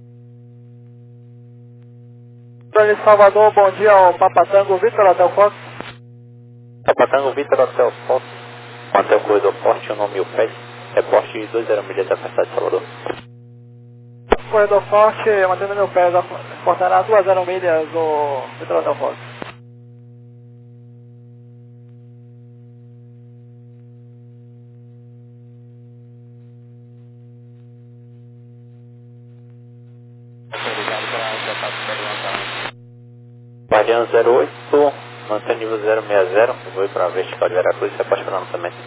[SPEAKER 9] de Salvador, bom dia ao Papatango Vitor Hotel Fox.
[SPEAKER 8] Papatango Vitor Hotel Fox, Hotel Corredor Forte, um mil pés, reporte dois zero milhas da cidade de Salvador.
[SPEAKER 9] Corredor Forte, mantendo mil pés, portará duas zero milhas do Vitor Hotel Fox.
[SPEAKER 8] Guardião zero oito, mantém nível zero seis zero, vou para a vertical de Veracruz e reporte para lançamento.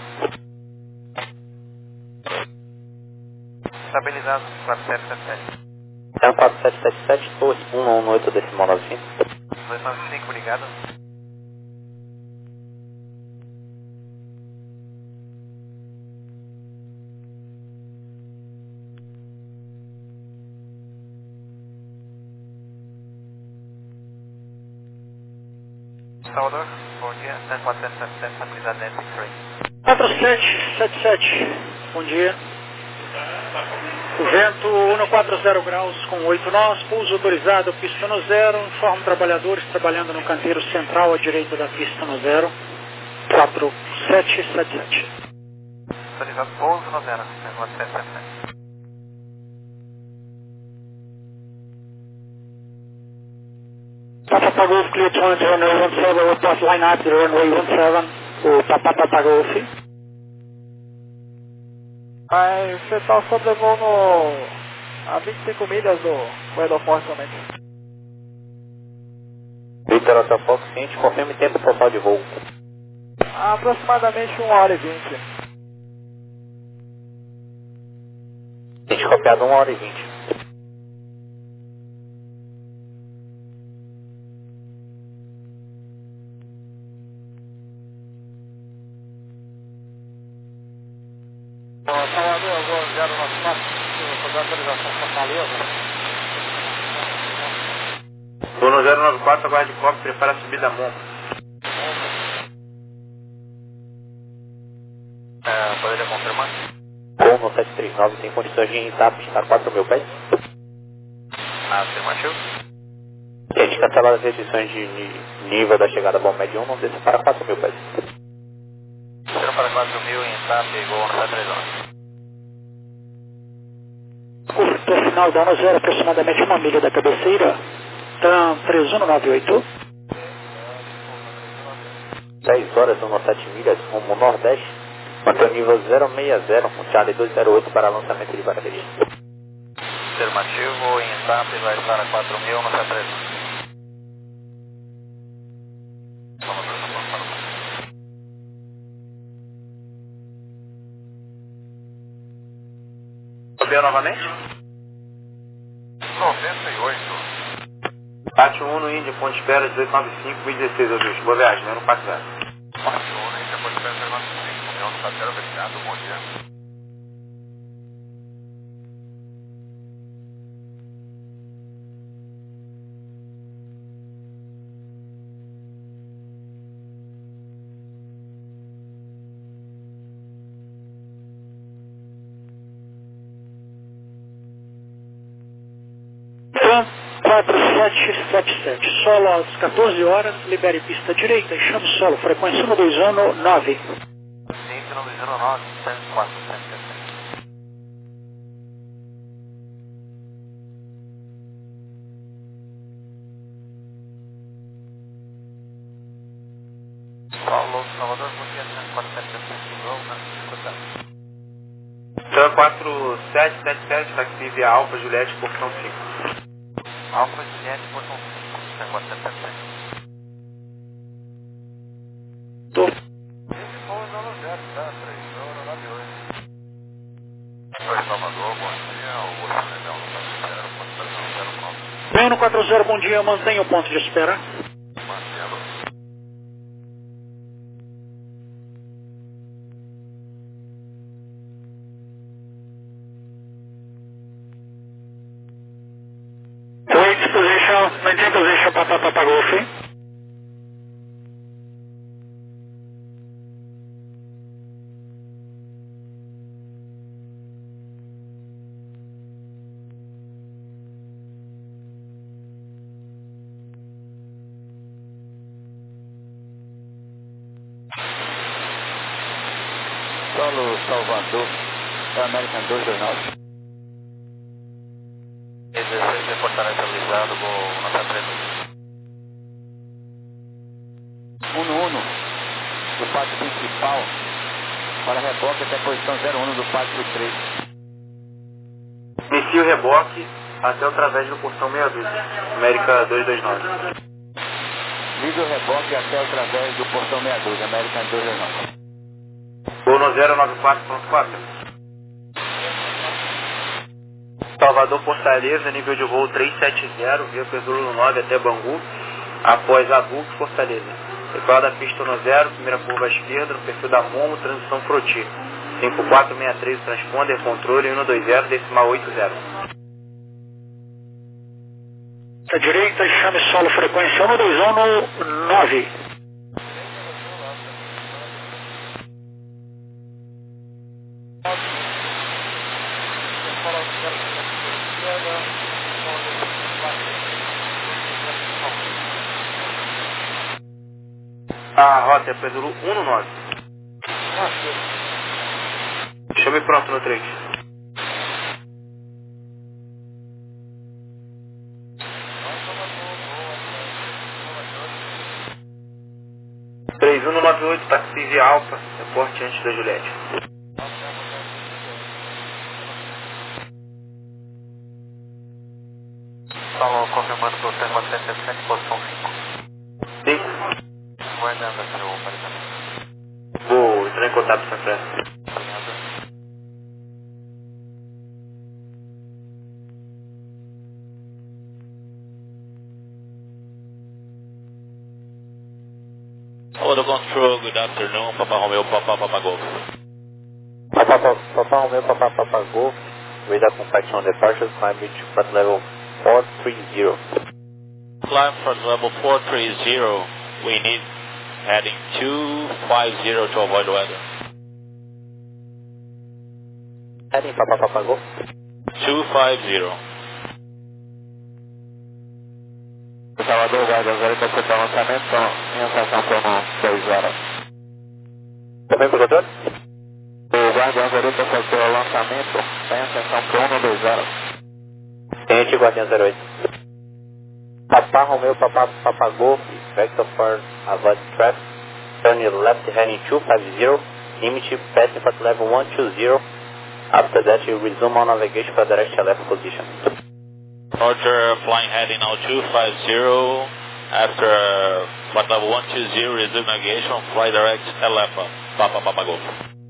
[SPEAKER 2] Estabilizado, quatro sete sete sete.
[SPEAKER 8] É um quatro sete sete sete, torre um um oito decimal nove cinco.
[SPEAKER 2] dois nove cinco, obrigado. Salvador, bom dia, quatro sete sete sete, estabilizado Net X-Ray.
[SPEAKER 5] quatro sete sete sete, bom dia. O vento um quatro zero graus com oito nós, pouso autorizado, pista no zero, informo trabalhadores trabalhando no canteiro central à direita da pista no zero, quatro sete sete sete.
[SPEAKER 2] Autorizado, pouso no zero, quatro sete sete sete.
[SPEAKER 5] Papa Golf, clear to enter runway one seven, report line up to runway one seven, o Papa Papa Golf.
[SPEAKER 9] Aí você tá sobrevoo no... a vinte e cinco milhas do Corredor Forte somente.
[SPEAKER 8] Vitor Hotel Fox, ciente, confirme tempo total de voo.
[SPEAKER 9] Aproximadamente uma hora e vinte.
[SPEAKER 8] Ciente copiado uma hora e vinte.
[SPEAKER 9] Salvador, eu vou zero nove quatro, sobre a autorização Fortaleza.
[SPEAKER 2] Dono zero nove quatro, aguarde copo, prepara a subida a Momo. É, poderia confirmar?
[SPEAKER 8] Gol no sete três nove, tem condições de entrar estar quatro mil pés.
[SPEAKER 2] Afirmativo.
[SPEAKER 8] Ciente, cancelar as restrições de ni- nível da chegada bom médio um, não desça para quatro mil pés.
[SPEAKER 2] zero para quatro mil em entrar, pegou no sete três nove.
[SPEAKER 5] Curto final da zero, aproximadamente uma milha da cabeceira, TAM três um nove oito.
[SPEAKER 8] dez horas, sete milhas, rumo nordeste. Mantém o nível zero seis zero, um Charlie dois zero oito para lançamento de Barateria.
[SPEAKER 2] Afirmativo, em TAP vai estar a quatro mil no sete três nove. Subiu novamente? noventa e oito. Pátio um no Índia, Ponte Espera, dezoito noventa e cinco, mil e dezesseis, Augusto. Boa viagem, né? No Pátio zero. Pátio um no Índia, Ponte Espera, dezoito noventa e cinco, União do Pátio zero, obrigado, bom dia.
[SPEAKER 5] quatro sete sete sete, solo às quatorze horas, libere pista direita e chame solo, frequência um dois um nove.
[SPEAKER 2] Ciência um dois um nove, quatro sete sete sete. Paulo, Salvador, bom dia, quatro sete sete sete, vamos, né? Então, quatro sete sete sete, taxi via Alfa, Juliette, portão cinco. Alfa, Juliette, portão cinco, quatro sete sete sete.
[SPEAKER 5] Tô.
[SPEAKER 2] Esse foi o nove zero, tá? três nove oito. Oi, Salvador, bom dia, o oito legal, no quatro zero, ponto zero nove.
[SPEAKER 5] Bem no quatro zero, bom dia, mantenha o ponto de espera.
[SPEAKER 2] Mantendo.
[SPEAKER 5] Wait position, maintain position, Papa Papa Golf.
[SPEAKER 7] Paulo, Salvador, é American dois dois nove.
[SPEAKER 8] dezesseis, reportar estabilizado, vou notar três.
[SPEAKER 7] um no um do pátio principal, para reboque até a posição zero um do pátio três.
[SPEAKER 2] Inicia o reboque até o través do portão meia dúzia, América dois dois nove.
[SPEAKER 7] Liga o reboque até o través do portão meia dúzia, American dois dois nove.
[SPEAKER 2] Voo no zero nove quatro ponto quatro. Salvador Fortaleza, nível de voo trezentos e setenta, via Pesulo nove até Bangu, após Abuque Fortaleza. Recuada a pista no zero, primeira curva à esquerda, no perfil da Momo, transição Froti. cinco quatro seis três, transponder, controle cento e vinte, decimal oitenta.
[SPEAKER 5] À direita, chame solo, frequência um dois um no nove.
[SPEAKER 2] A rota é Pedro um no nove. Chame pronto no três. três um no nove oito, táxi via Alfa, reporte antes da Juliette.
[SPEAKER 8] Falou, confirmando que o termo cento e sete, posição cinco.
[SPEAKER 2] cinco.
[SPEAKER 8] Guardando aqui o aparelhamento.
[SPEAKER 2] Vou entrar em contato com a França.
[SPEAKER 6] Auto Control, good afternoon, Papa Romeo, Papa Papa Golf.
[SPEAKER 8] Papa, Papa Romeo, Papa Papa Golf, radar compaction departures, climb reach flight level four three zero.
[SPEAKER 6] Climb for level four three zero, we need heading two five zero to avoid weather.
[SPEAKER 8] Heading Papa Papa Golf.
[SPEAKER 6] two five zero.
[SPEAKER 4] Salvador, guarda zero, para acertar o lançamento, em ação plano seis horas.
[SPEAKER 8] Também, projetor?
[SPEAKER 4] O Guardião zero oito acertou o lançamento, em ação plano dois horas.
[SPEAKER 8] Tente, Guardião zero oito. Papa Romeo, Papa Papa Golf, vector for avoid traffic, turn left heading two five zero, limit passing at level one two zero, after that you resume on navigation for direct left position.
[SPEAKER 6] Roger, flying heading now two five zero, after flight level one two zero, resume navigation, fly direct left, Papa Papa Golf.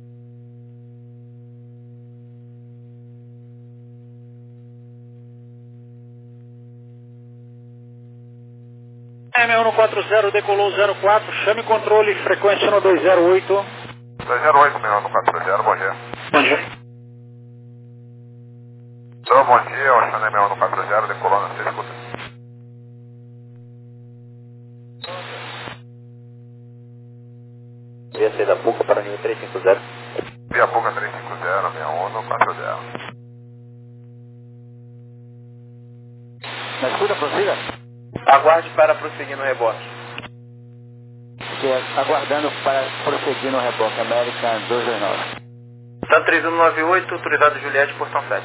[SPEAKER 5] M um quatro zero, decolou zero quatro, chame controle, frequência no dois zero oito.
[SPEAKER 4] dois zero oito, meu um quatro zero, bom dia.
[SPEAKER 5] Bom dia.
[SPEAKER 4] Então, bom dia, o Xané meu um quatro zero, decolou na sexta escuta.
[SPEAKER 8] Via C da Puca para nível três cinco zero.
[SPEAKER 4] Via Puca três cinco zero, meu um quatro zero.
[SPEAKER 7] Na escuta, prossiga?
[SPEAKER 2] Aguarde para prosseguir no reboque.
[SPEAKER 7] Aguardando para prosseguir no reboque, American dois dois nove.
[SPEAKER 2] Tá três um nove oito, autorizado Juliette, portão sete.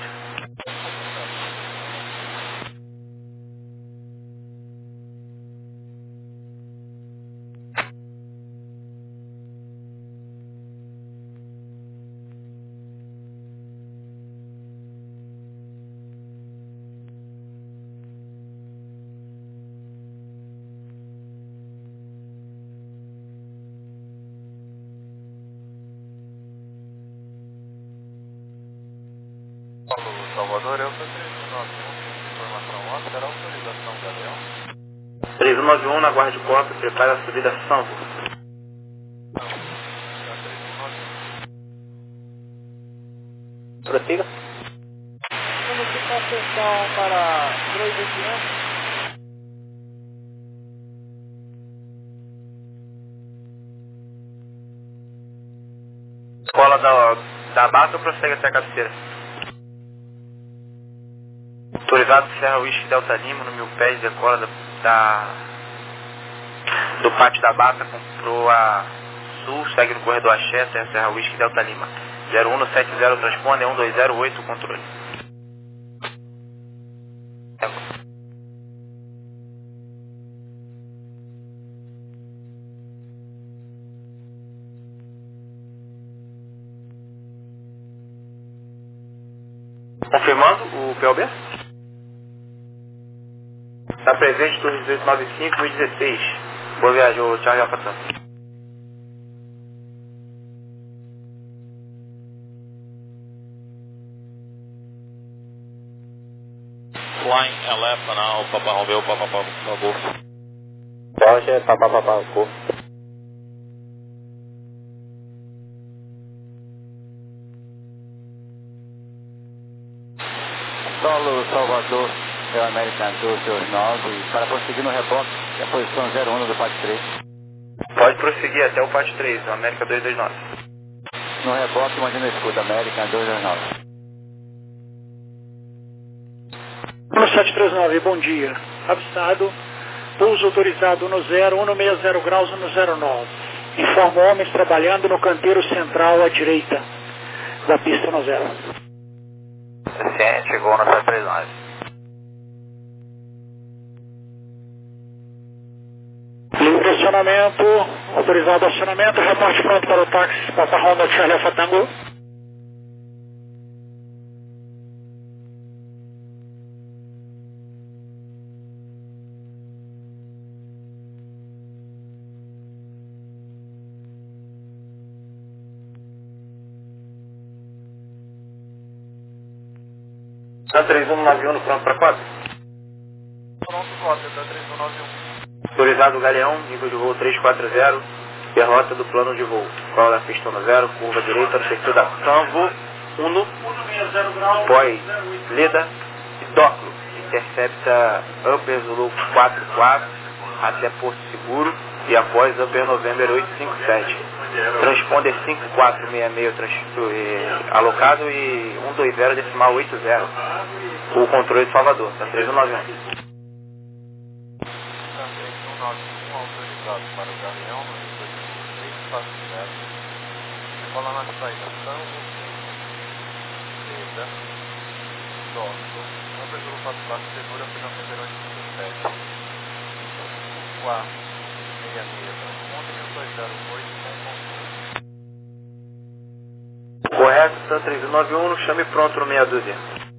[SPEAKER 4] Salvador, eu sou três um nove um, informação off, será autorização Gabriel?
[SPEAKER 2] três um nove um, na guarda de copa, prepara a subida Sampo.
[SPEAKER 8] Prossiga.
[SPEAKER 9] Solicita atenção para três vinte e um.
[SPEAKER 2] Escola da, da Bata ou prossegue até a cabeceira? Autorizado Serra Whisky Delta Lima, no mil pés, decola da, da, do pátio da Bata, comprou a sul, segue no corredor Axé, até a Serra Whisky Delta Lima. zero um sete zero transponder um dois zero oito controle. Confirmando o P O B? Está presente turno dezoito noventa e cinco e dezesseis. Boa viagem, o Charlie Alpha Tango.
[SPEAKER 6] Flying Elephant now, Papa Romeo, Papa Papa Golf.
[SPEAKER 8] Roger, Papa Papa Golf.
[SPEAKER 7] Solo Salvador, é o American doze nove, para prosseguir no reboque, é a posição zero um do P A T três.
[SPEAKER 2] Pode prosseguir até o P A T três, o América dois dois nove.
[SPEAKER 7] No reboque, imagina escuta, American dois dois nove.
[SPEAKER 5] No sete três nove, bom dia. Avistado, pouso autorizado no zero, um seis zero graus no zero nove. Informo homens trabalhando no canteiro central à direita da pista no zero.
[SPEAKER 2] Ciente, chegou no sete três nove.
[SPEAKER 5] Livre acionamento, autorizado acionamento, reporte pronto para o táxi Papa Honda Charlie Alpha Tango.
[SPEAKER 2] Santa três um nove um pronto para quatro?
[SPEAKER 4] Pronto, cópia da três um nove um.
[SPEAKER 2] Autorizado Galeão, nível de voo três quatro zero, derrota do plano de voo. Qual da pista no zero, curva direita, no perfil da Tango, Uno, pós, Leda e Doclo. Intercepta Upper Zulu quatro quatro até Porto Seguro e após Upper November oito cinco sete. Transponder cinco quatro seis seis trans, eh, alocado e um dois zero decimal oito zero. O controle de Salvador, tá três um nove um.
[SPEAKER 4] três um nove um autorizado para o Galeão, no três quatro zero. Decola na saída Tango, Leda, Doclo, Upper Zulu quatro quatro segura para November oito cinco sete. quatro seis seis transponder um dois zero oito.
[SPEAKER 2] Correto, Santa três um nove um, chame pronto no meia dúzia.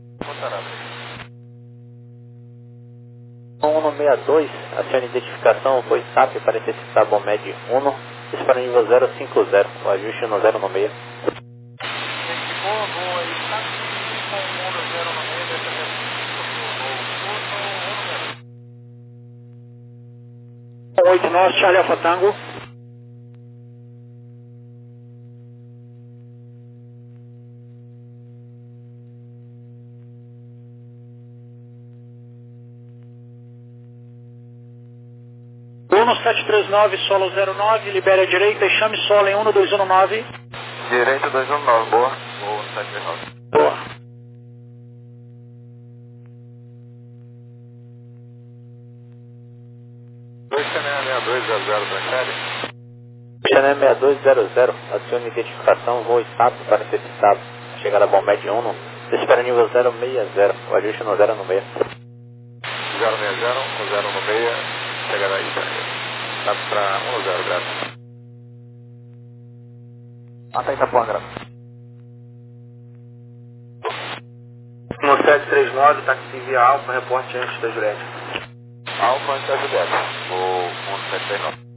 [SPEAKER 8] um no seis dois, acione identificação, foi S A P para interceptar Bomed um, disponível zero cinco zero, o ajuste no zero no meio.
[SPEAKER 5] oito nove, Charlie Alpha Tango. Uno sete três nove, solo zero nove, libere a direita e chame solo em um dois um nove.
[SPEAKER 4] Direita dois um nove, boa. Boa, sete três nove.
[SPEAKER 5] Boa.
[SPEAKER 4] dois Chanel seis dois zero zero, transfere.
[SPEAKER 8] Chanel seis dois zero zero, acione identificação, voo S A P para interceptar chegada Bomed um, espera nível zero seis zero, o ajuste no zero no meio.
[SPEAKER 4] zero seis zero, zero no meio, chegada aí, tá para um zero, graças.
[SPEAKER 7] Mata Itapuã,
[SPEAKER 2] No sete três nove, táxi via Alfa, reporte antes da Juliette.
[SPEAKER 4] Alfa antes da Juliette, o um sete três nove.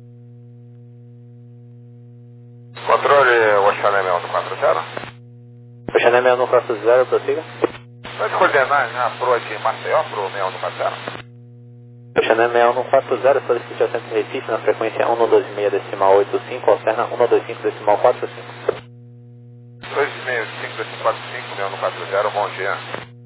[SPEAKER 4] Controle o Chanel seis um quatro zero.
[SPEAKER 8] O Chanel seis um quatro zero, prossiga.
[SPEAKER 4] Pode coordenar na proa de Maceió pro seis um quatro zero?
[SPEAKER 8] O Chanel seis um quatro zero, solicite ao centro de Recife na frequência um dois seis decimal oito cinco, alterna um dois cinco decimal quatro cinco.
[SPEAKER 4] dois seis cinco decimal quatro cinco, seis um quatro zero, bom dia.